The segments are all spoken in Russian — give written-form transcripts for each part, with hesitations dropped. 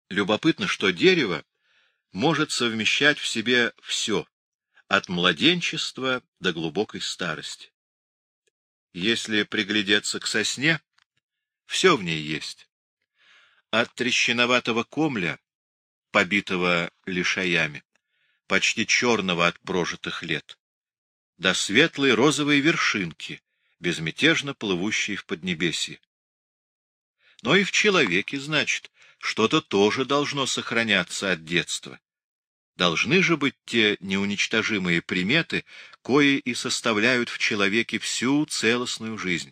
Любопытно, что дерево может совмещать в себе все, от младенчества до глубокой старости. Если приглядеться к сосне, все в ней есть. От трещиноватого комля, побитого лишаями, почти черного от прожитых лет, до светлой розовой вершинки, безмятежно плывущей в поднебесье. Но и в человеке, значит, что-то тоже должно сохраняться от детства. Должны же быть те неуничтожимые приметы, кои и составляют в человеке всю целостную жизнь.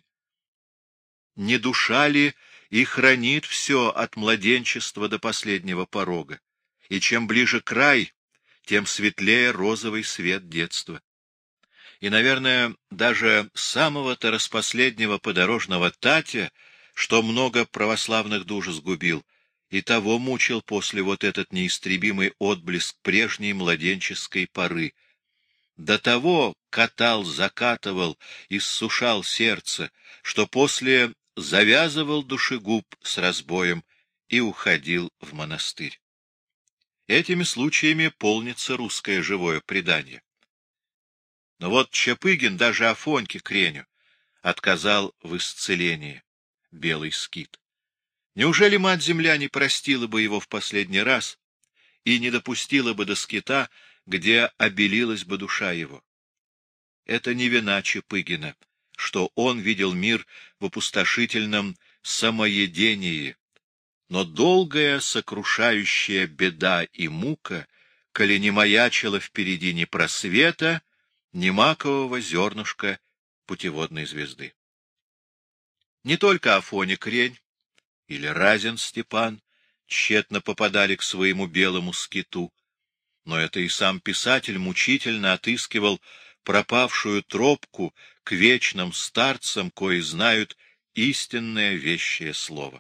Не душа ли и хранит все от младенчества до последнего порога, и чем ближе край, тем светлее розовый свет детства. И, наверное, даже самого-то распоследнего подорожного Татя, что много православных душ сгубил, и того мучил после вот этот неистребимый отблеск прежней младенческой поры. До того катал, закатывал, иссушал сердце, что после завязывал душегуб с разбоем и уходил в монастырь. Этими случаями полнится русское живое предание. Но вот Чапыгин даже Афоньке Креню отказал в исцелении, белый скит. Неужели Мать-Земля не простила бы его в последний раз и не допустила бы до скита, где обелилась бы душа его? Это не вина Чапыгина, что он видел мир в опустошительном самоедении, но долгая сокрушающая беда и мука, коли не маячила впереди ни просвета, ни макового зернышка путеводной звезды. Не только Афоня Крень или Разин Степан тщетно попадали к своему белому скиту, но это и сам писатель мучительно отыскивал пропавшую тропку к вечным старцам, кои знают истинное вещее слово.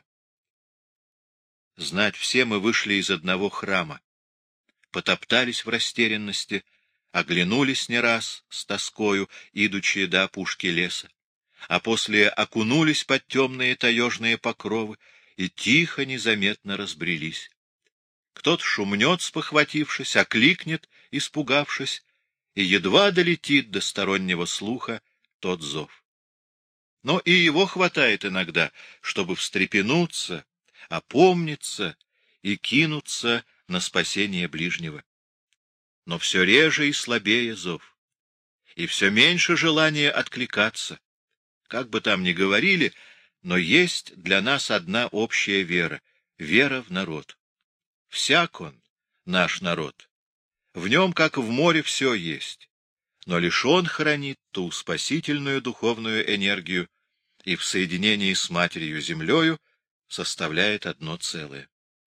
Знать все мы вышли из одного храма, потоптались в растерянности, оглянулись не раз с тоскою, идучи до опушки леса, а после окунулись под темные таежные покровы и тихо, незаметно разбрелись. Кто-то шумнет, спохватившись, окликнет, испугавшись, и едва долетит до стороннего слуха тот зов. Но и его хватает иногда, чтобы встрепенуться, опомниться и кинуться на спасение ближнего. Но все реже и слабее зов, и все меньше желания откликаться. Как бы там ни говорили, но есть для нас одна общая вера — вера в народ. Всяк он, наш народ. В нем, как в море, все есть. Но лишь он хранит ту спасительную духовную энергию и в соединении с Матерью-Землею составляет одно целое.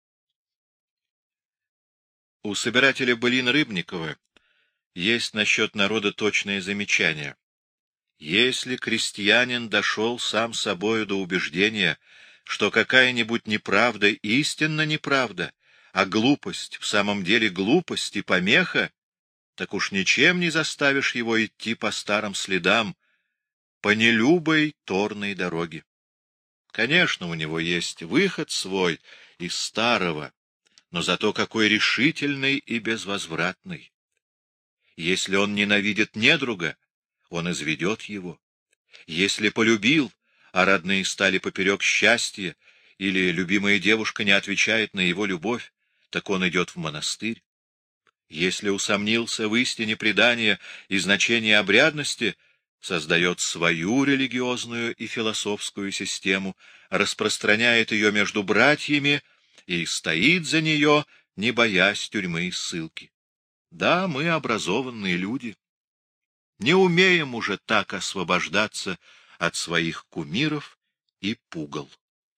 У собирателя былин Рыбникова есть насчет народа точное замечание. Если крестьянин дошел сам собою до убеждения, что какая-нибудь неправда истинно неправда, а глупость в самом деле глупость и помеха, так уж ничем не заставишь его идти по старым следам, по нелюбой торной дороге. Конечно, у него есть выход свой из старого, но зато какой решительный и безвозвратный. Если он ненавидит недруга, он изведет его. Если полюбил, а родные стали поперек счастья, или любимая девушка не отвечает на его любовь, так он идет в монастырь. Если усомнился в истине предания и значении обрядности, создает свою религиозную и философскую систему, распространяет ее между братьями и стоит за нее, не боясь тюрьмы и ссылки. Да, мы образованные люди. Не умеем уже так освобождаться от своих кумиров и пугал.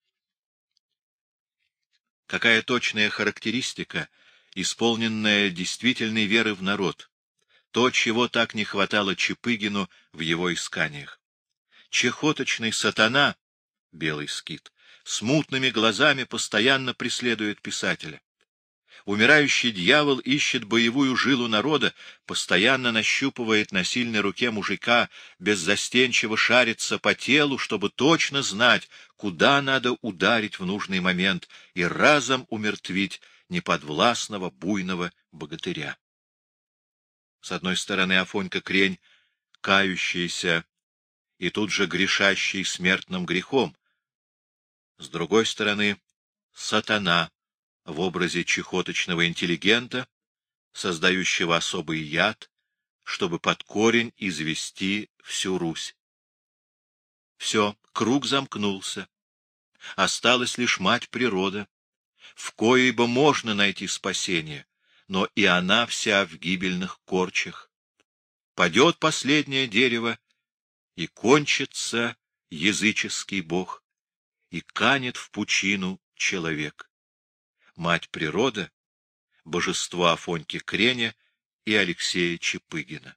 Какая точная характеристика, исполненная действительной веры в народ, то, чего так не хватало Чапыгину в его исканиях. Чехоточный сатана, белый скит, с мутными глазами постоянно преследует писателя. Умирающий дьявол ищет боевую жилу народа, постоянно нащупывает на сильной руке мужика, беззастенчиво шарится по телу, чтобы точно знать, куда надо ударить в нужный момент и разом умертвить неподвластного буйного богатыря. С одной стороны, Афонька Крень, кающийся и тут же грешащий смертным грехом, с другой стороны, сатана в образе чехоточного интеллигента, создающего особый яд, чтобы под корень извести всю Русь. Все, круг замкнулся. Осталась лишь мать природа, в коей бы можно найти спасение, но и она вся в гибельных корчах. Падет последнее дерево, и кончится языческий бог, и канет в пучину человек. Мать природа, божество Афоньки Креня и Алексея Чапыгина.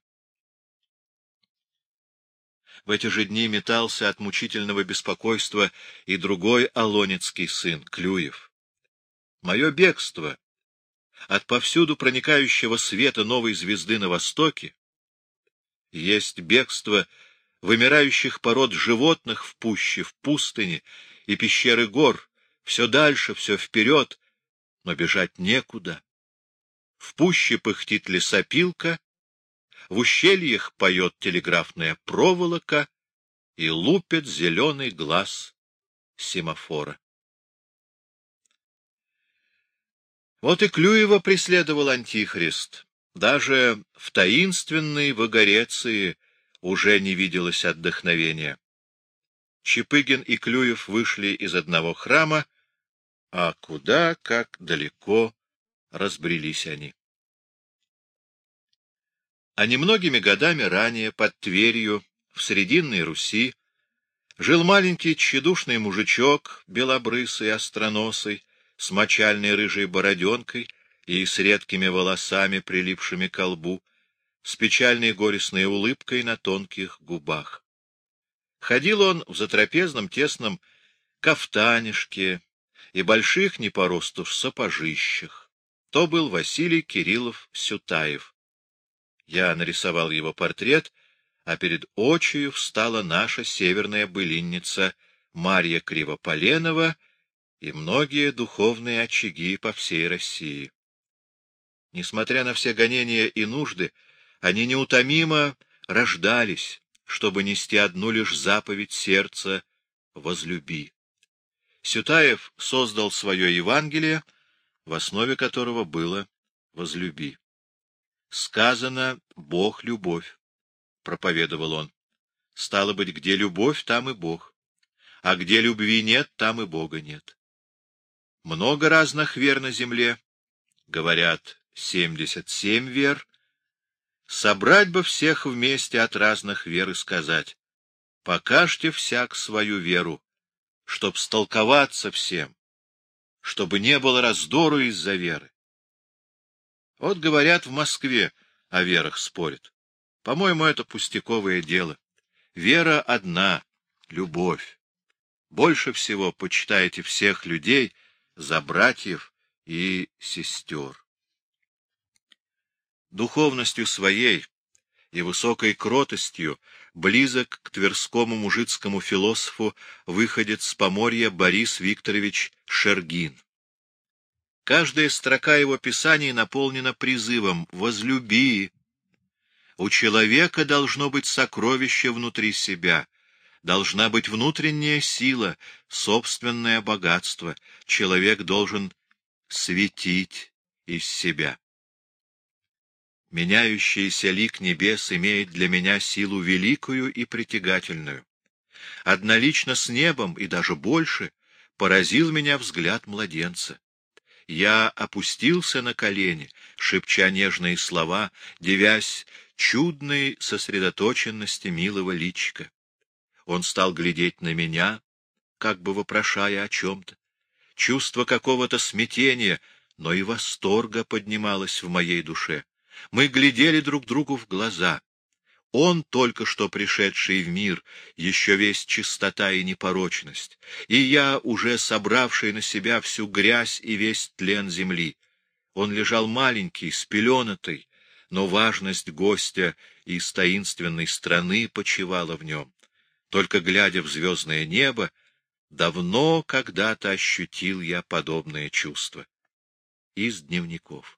В эти же дни метался от мучительного беспокойства и другой алонецкий сын, Клюев. Мое бегство от повсюду проникающего света новой звезды на востоке есть бегство вымирающих пород животных в пуще, в пустыне и пещеры гор, все дальше, все вперед, но бежать некуда. В пуще пыхтит лесопилка, в ущельях поет телеграфная проволока и лупит зеленый глаз семафора. Вот и Клюева преследовал антихрист. Даже в таинственной Вагореции уже не виделось отдохновения. Чапыгин и Клюев вышли из одного храма, а куда, как далеко разбрелись они. А немногими годами ранее под Тверью, в Срединной Руси, жил маленький тщедушный мужичок, белобрысый, остроносый, с мочальной рыжей бороденкой и с редкими волосами, прилипшими к лбу, с печальной горестной улыбкой на тонких губах. Ходил он в затрапезном тесном кафтанишке и больших не по росту сапожищах. То был Василий Кириллов-Сютаев. Я нарисовал его портрет, а перед очию встала наша северная былинница Марья Кривополенова и многие духовные очаги по всей России. Несмотря на все гонения и нужды, они неутомимо рождались, чтобы нести одну лишь заповедь сердца — возлюби. Сютаев создал свое Евангелие, в основе которого было «возлюби». «Сказано, Бог — любовь», — проповедовал он. «Стало быть, где любовь, там и Бог, а где любви нет, там и Бога нет. Много разных вер на земле, говорят, 77 вер. Собрать бы всех вместе от разных вер и сказать: покажьте всяк свою веру, чтоб столковаться всем, чтобы не было раздору из-за веры. Вот, говорят, в Москве о верах спорят. По-моему, это пустяковое дело. Вера одна — любовь. Больше всего почитайте всех людей за братьев и сестер. Духовностью своей и высокой кротостью близок к тверскому мужицкому философу выходец с Поморья Борис Викторович Шергин. Каждая строка его писаний наполнена призывом «возлюби». У человека должно быть сокровище внутри себя, должна быть внутренняя сила, собственное богатство. Человек должен светить из себя. Меняющийся лик небес имеет для меня силу великую и притягательную. Однолично с небом, и даже больше, поразил меня взгляд младенца. Я опустился на колени, шепча нежные слова, дивясь чудной сосредоточенности милого личика. Он стал глядеть на меня, как бы вопрошая о чем-то. Чувство какого-то смятения, но и восторга поднималось в моей душе. Мы глядели друг другу в глаза. Он, только что пришедший в мир, еще весь чистота и непорочность, и я, уже собравший на себя всю грязь и весь тлен земли. Он лежал маленький, спеленатый, но важность гостя из таинственной страны почивала в нем. Только глядя в звездное небо, давно когда-то ощутил я подобное чувство. Из дневников.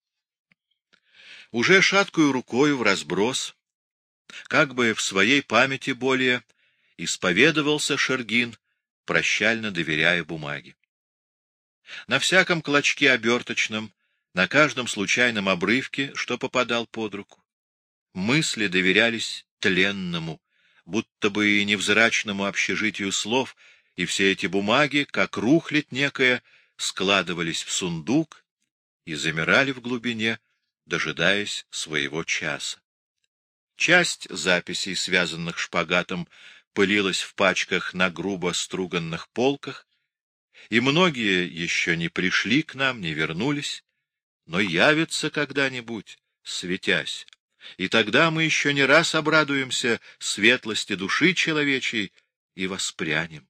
Уже шаткою рукою вразброс, как бы в своей памяти более, исповедовался Шергин, прощально доверяя бумаге. На всяком клочке оберточном, на каждом случайном обрывке, что попадал под руку, мысли доверялись тленному, будто бы и невзрачному общежитию слов, и все эти бумаги, как рухлядь некая, складывались в сундук и замирали в глубине, дожидаясь своего часа. Часть записей, связанных шпагатом, пылилась в пачках на грубо струганных полках, и многие еще не пришли к нам, не вернулись, но явятся когда-нибудь, светясь, и тогда мы еще не раз обрадуемся светлости души человечей и воспрянем.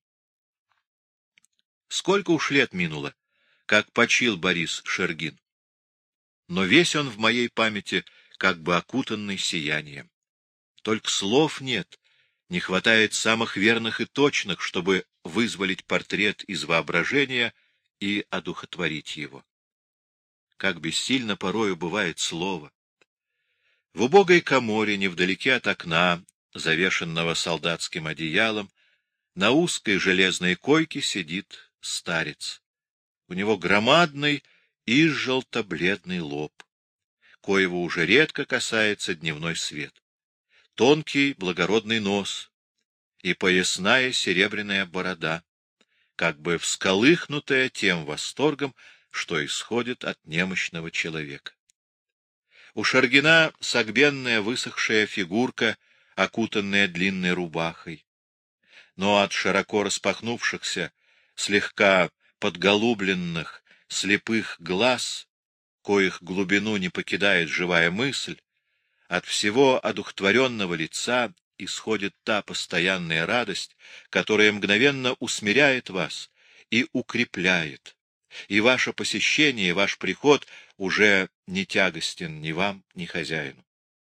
Сколько уж лет минуло, как почил Борис Шергин, но весь он в моей памяти как бы окутанный сиянием. Только слов нет, не хватает самых верных и точных, чтобы вызволить портрет из воображения и одухотворить его. Как бессильно порою бывает слово. В убогой каморе, невдалеке от окна, завешенного солдатским одеялом, на узкой железной койке сидит старец. У него громадный и желто-бледный лоб, коего уже редко касается дневной свет, тонкий благородный нос и поясная серебряная борода, как бы всколыхнутая тем восторгом, что исходит от немощного человека. У Шергина согбенная высохшая фигурка, окутанная длинной рубахой, но от широко распахнувшихся, слегка подголубленных, слепых глаз, коих глубину не покидает живая мысль, от всего одухотворенного лица исходит та постоянная радость, которая мгновенно усмиряет вас и укрепляет, и ваше посещение, ваш приход уже не тягостен ни вам, ни хозяину.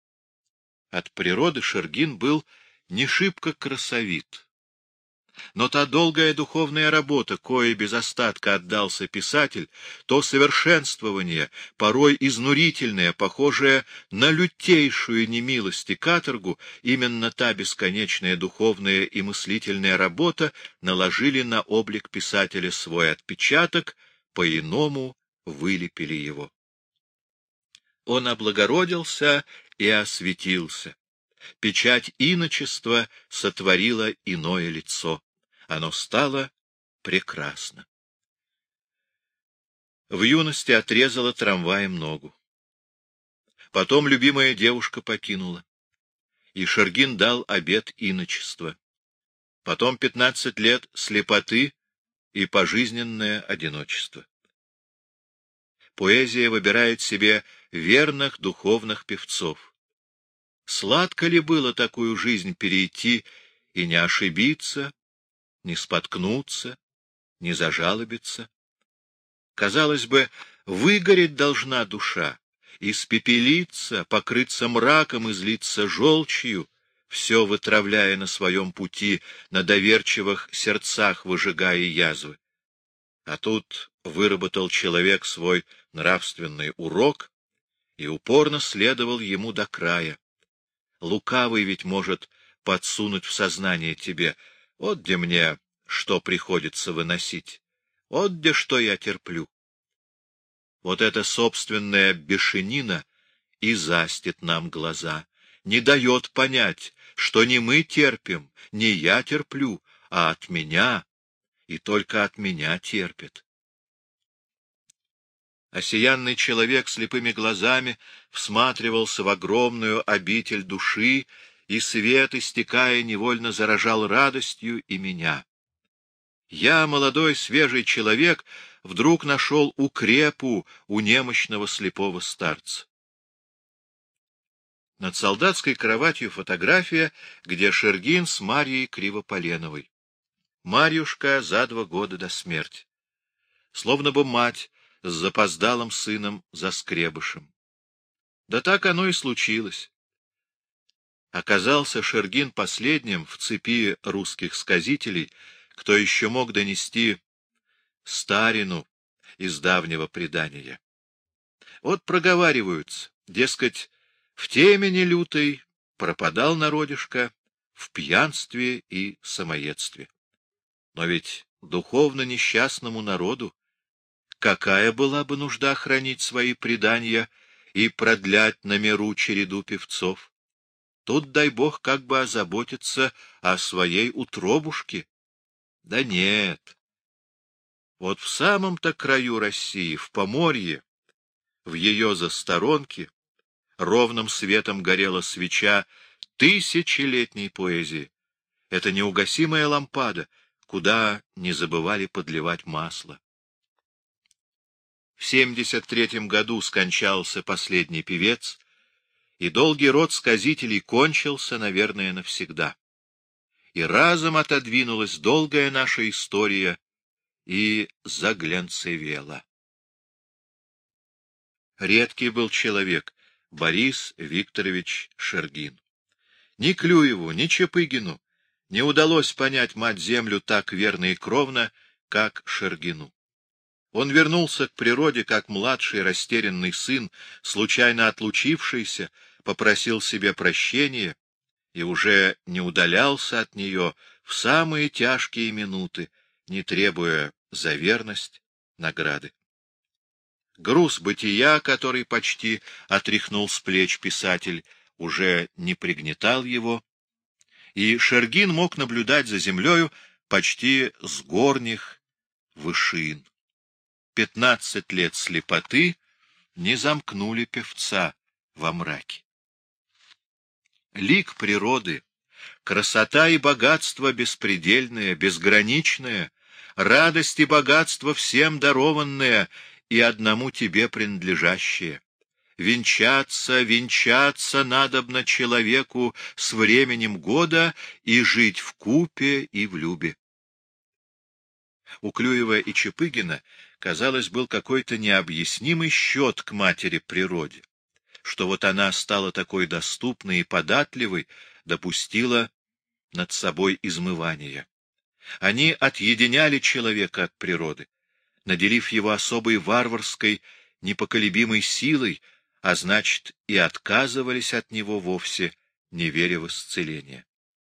От природы Шергин был не шибко красовит, но та долгая духовная работа, коей без остатка отдался писатель, то совершенствование, порой изнурительное, похожее на лютейшую немилость и каторгу, именно та бесконечная духовная и мыслительная работа наложили на облик писателя свой отпечаток, по-иному вылепили его. Он облагородился и осветился. Печать иночества сотворила иное лицо. Оно стало прекрасно. В юности отрезала трамваем ногу. Потом любимая девушка покинула, и Шергин дал обет иночества. Потом 15 лет слепоты и пожизненное одиночество. Поэзия выбирает себе верных духовных певцов. Сладко ли было такую жизнь перейти и не ошибиться, не споткнуться, не зажалобиться? Казалось бы, выгореть должна душа, испепелиться, покрыться мраком, излиться желчью, все вытравляя на своем пути, на доверчивых сердцах выжигая язвы. А тут выработал человек свой нравственный урок и упорно следовал ему до края. Лукавый ведь может подсунуть в сознание тебе: вот где мне что приходится выносить, вот где что я терплю. Вот эта собственная бешенина и застит нам глаза, не дает понять, что не мы терпим, не я терплю, а от меня, и только от меня терпит. Осиянный человек слепыми глазами всматривался в огромную обитель души, и свет, истекая, невольно заражал радостью и меня. Я, молодой свежий человек, вдруг нашел укрепу у немощного слепого старца. Над солдатской кроватью фотография, где Шергин с Марьей Кривополеновой. Марьюшка за 2 года до смерти. Словно бы мать с запоздалым сыном Заскребышем. Да так оно и случилось. Оказался Шергин последним в цепи русских сказителей, кто еще мог донести старину из давнего предания. Вот проговариваются, дескать, в темени лютой пропадал народишко в пьянстве и самоедстве. Но ведь духовно несчастному народу какая была бы нужда хранить свои предания и продлять на миру череду певцов? Тут, дай бог, как бы озаботиться о своей утробушке. Да нет. Вот в самом-то краю России, в Поморье, в ее засторонке, ровным светом горела свеча тысячелетней поэзии. Это неугасимая лампада, куда не забывали подливать масло. В 73-м году скончался последний певец, и долгий род сказителей кончился, наверное, навсегда. И разом отодвинулась долгая наша история и заглянцевела. Редкий был человек Борис Викторович Шергин. Ни Клюеву, ни Чапыгину не удалось понять мать-землю так верно и кровно, как Шергину. Он вернулся к природе, как младший растерянный сын, случайно отлучившийся, попросил себе прощения и уже не удалялся от нее в самые тяжкие минуты, не требуя за верность награды. Груз бытия, который почти отряхнул с плеч писатель, уже не пригнетал его, и Шергин мог наблюдать за землею почти с горних вышин. 15 лет слепоты не замкнули певца во мраке. Лик природы, красота и богатство беспредельное, безграничное, радость и богатство всем дарованное и одному тебе принадлежащее. Венчаться, венчаться надобно человеку с временем года и жить вкупе и в любе. У Клюева и Чапыгина, казалось, был какой-то необъяснимый счет к матери природе, что вот она стала такой доступной и податливой, допустила над собой измывание. Они отъединяли человека от природы, наделив его особой варварской, непоколебимой силой, а значит, и отказывались от него вовсе, не веря в исцеление.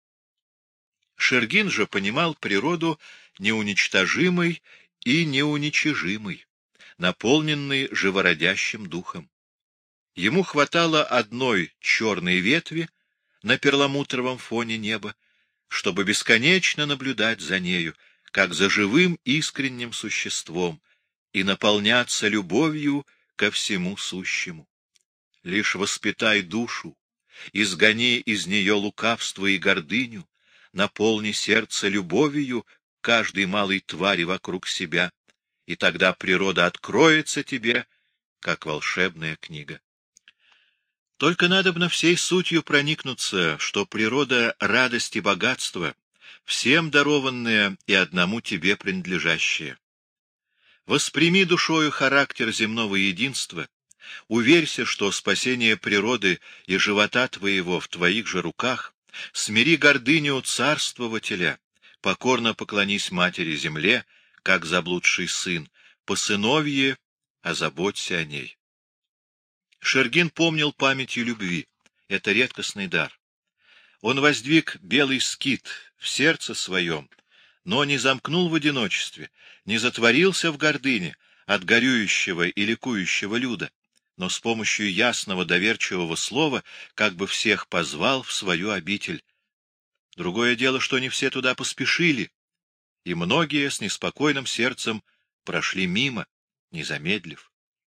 Шергин же понимал природу неуничтожимой и неуничижимой, наполненной живородящим духом. Ему хватало одной черной ветви на перламутровом фоне неба, чтобы бесконечно наблюдать за нею, как за живым искренним существом, и наполняться любовью ко всему сущему. Лишь воспитай душу, изгони из нее лукавство и гордыню, наполни сердце любовью к каждой малой твари вокруг себя, и тогда природа откроется тебе, как волшебная книга. Только надобно всей сутью проникнуться, что природа — радость и богатство, всем дарованное и одному тебе принадлежащее. Восприми душою характер земного единства, уверься, что спасение природы и живота твоего в твоих же руках, смири гордыню царствователя, покорно поклонись матери земле, как заблудший сын, по сыновье озаботься о ней. Шергин помнил памятью любви. Это редкостный дар. Он воздвиг белый скит в сердце своем, но не замкнул в одиночестве, не затворился в гордыне от горюющего и ликующего люда, но с помощью ясного доверчивого слова как бы всех позвал в свою обитель. Другое дело, что не все туда поспешили, и многие с неспокойным сердцем прошли мимо, не замедлив.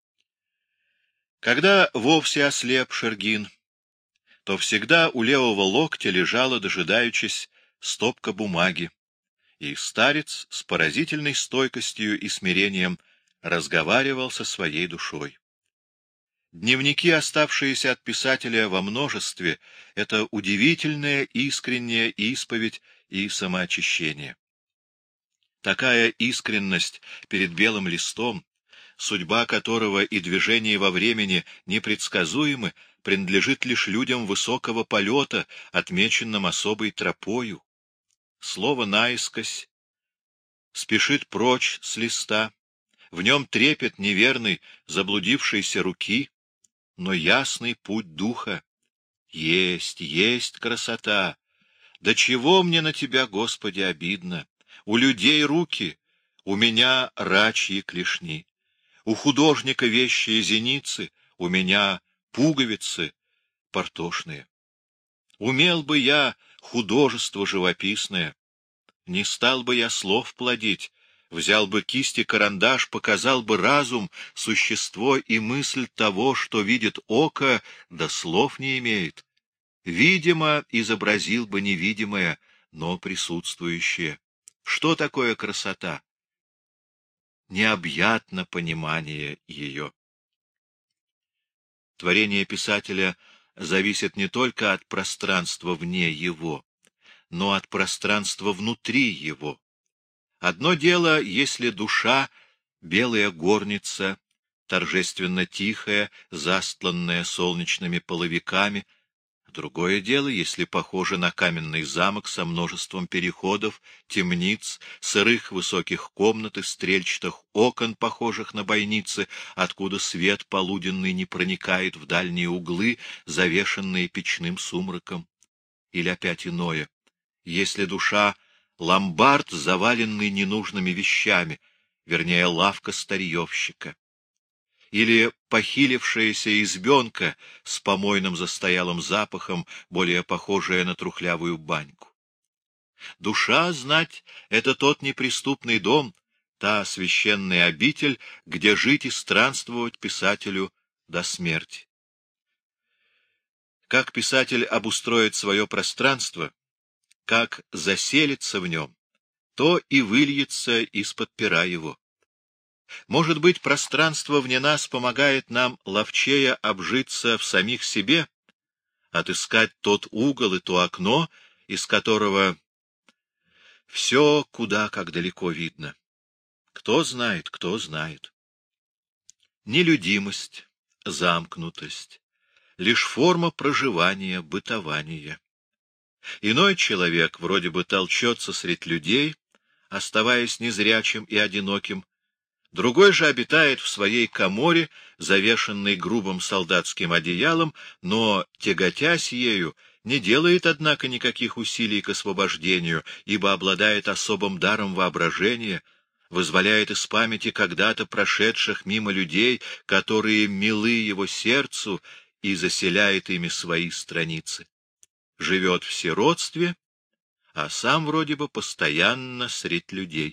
Когда вовсе ослеп Шергин, то всегда у левого локтя лежала, дожидаючись, стопка бумаги, и старец с поразительной стойкостью и смирением разговаривал со своей душой. Дневники, оставшиеся от писателя во множестве, — это удивительная искренняя исповедь и самоочищение. Такая искренность перед белым листом, судьба которого и движение во времени непредсказуемы, принадлежит лишь людям высокого полета, отмеченным особой тропою. Слово наискось спешит прочь с листа, в нем трепет неверный, заблудившейся руки, но ясный путь духа. Есть красота. Да чего мне на тебя, Господи, обидно? У людей руки, у меня рачьи клешни. У художника вещие зеницы, у меня пуговицы портошные. Умел бы я художество живописное, не стал бы я слов плодить, взял бы кисть и карандаш, показал бы разум, существо и мысль того, что видит око, да слов не имеет. Видимо, изобразил бы невидимое, но присутствующее. Что такое красота? Необъятно понимание ее. Творение писателя зависит не только от пространства вне его, но от пространства внутри его. Одно дело, если душа — белая горница, торжественно тихая, застланная солнечными половиками. Другое дело, если похоже на каменный замок со множеством переходов, темниц, сырых высоких комнат и стрельчатых окон, похожих на бойницы, откуда свет полуденный не проникает в дальние углы, завешенные печным сумраком. Или опять иное, если душа — ломбард, заваленный ненужными вещами, вернее, лавка старьевщика. Или похилившаяся избенка с помойным застоялым запахом, более похожая на трухлявую баньку. Душа, знать, это тот неприступный дом, та священная обитель, где жить и странствовать писателю до смерти. Как писатель обустроит свое пространство, как заселится в нем, то и выльется из-под пера его. Может быть, пространство вне нас помогает нам ловчее обжиться в самих себе, отыскать тот угол и то окно, из которого все куда как далеко видно. Кто знает, кто знает. Нелюдимость, замкнутость, лишь форма проживания, бытования. Иной человек вроде бы толчется средь людей, оставаясь незрячим и одиноким, другой же обитает в своей каморе, завешенной грубым солдатским одеялом, но, тяготясь ею, не делает, однако, никаких усилий к освобождению, ибо обладает особым даром воображения, вызволяет из памяти когда-то прошедших мимо людей, которые милы его сердцу, и заселяет ими свои страницы. Живет в сиротстве, а сам вроде бы постоянно средь людей.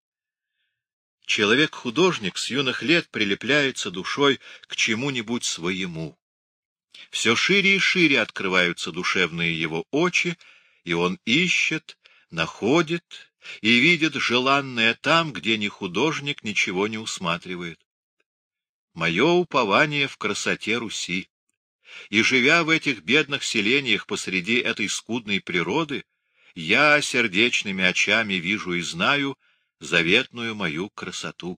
Человек-художник с юных лет прилепляется душой к чему-нибудь своему. Все шире и шире открываются душевные его очи, и он ищет, находит и видит желанное там, где ни художник ничего не усматривает. Мое упование в красоте Руси. И, живя в этих бедных селениях посреди этой скудной природы, я сердечными очами вижу и знаю заветную мою красоту.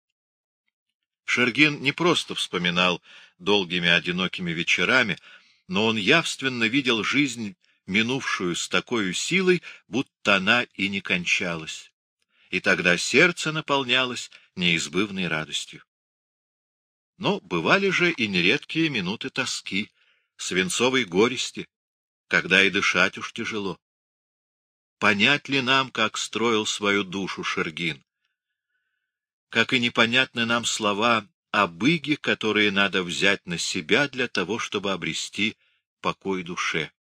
Шергин не просто вспоминал долгими одинокими вечерами, но он явственно видел жизнь, минувшую с такой силой, будто она и не кончалась. И тогда сердце наполнялось неизбывной радостью. Но бывали же и нередкие минуты тоски, свинцовой горести, когда и дышать уж тяжело. Понять ли нам, как строил свою душу Шергин? Как и непонятны нам слова о быге, которые надо взять на себя для того, чтобы обрести покой душе.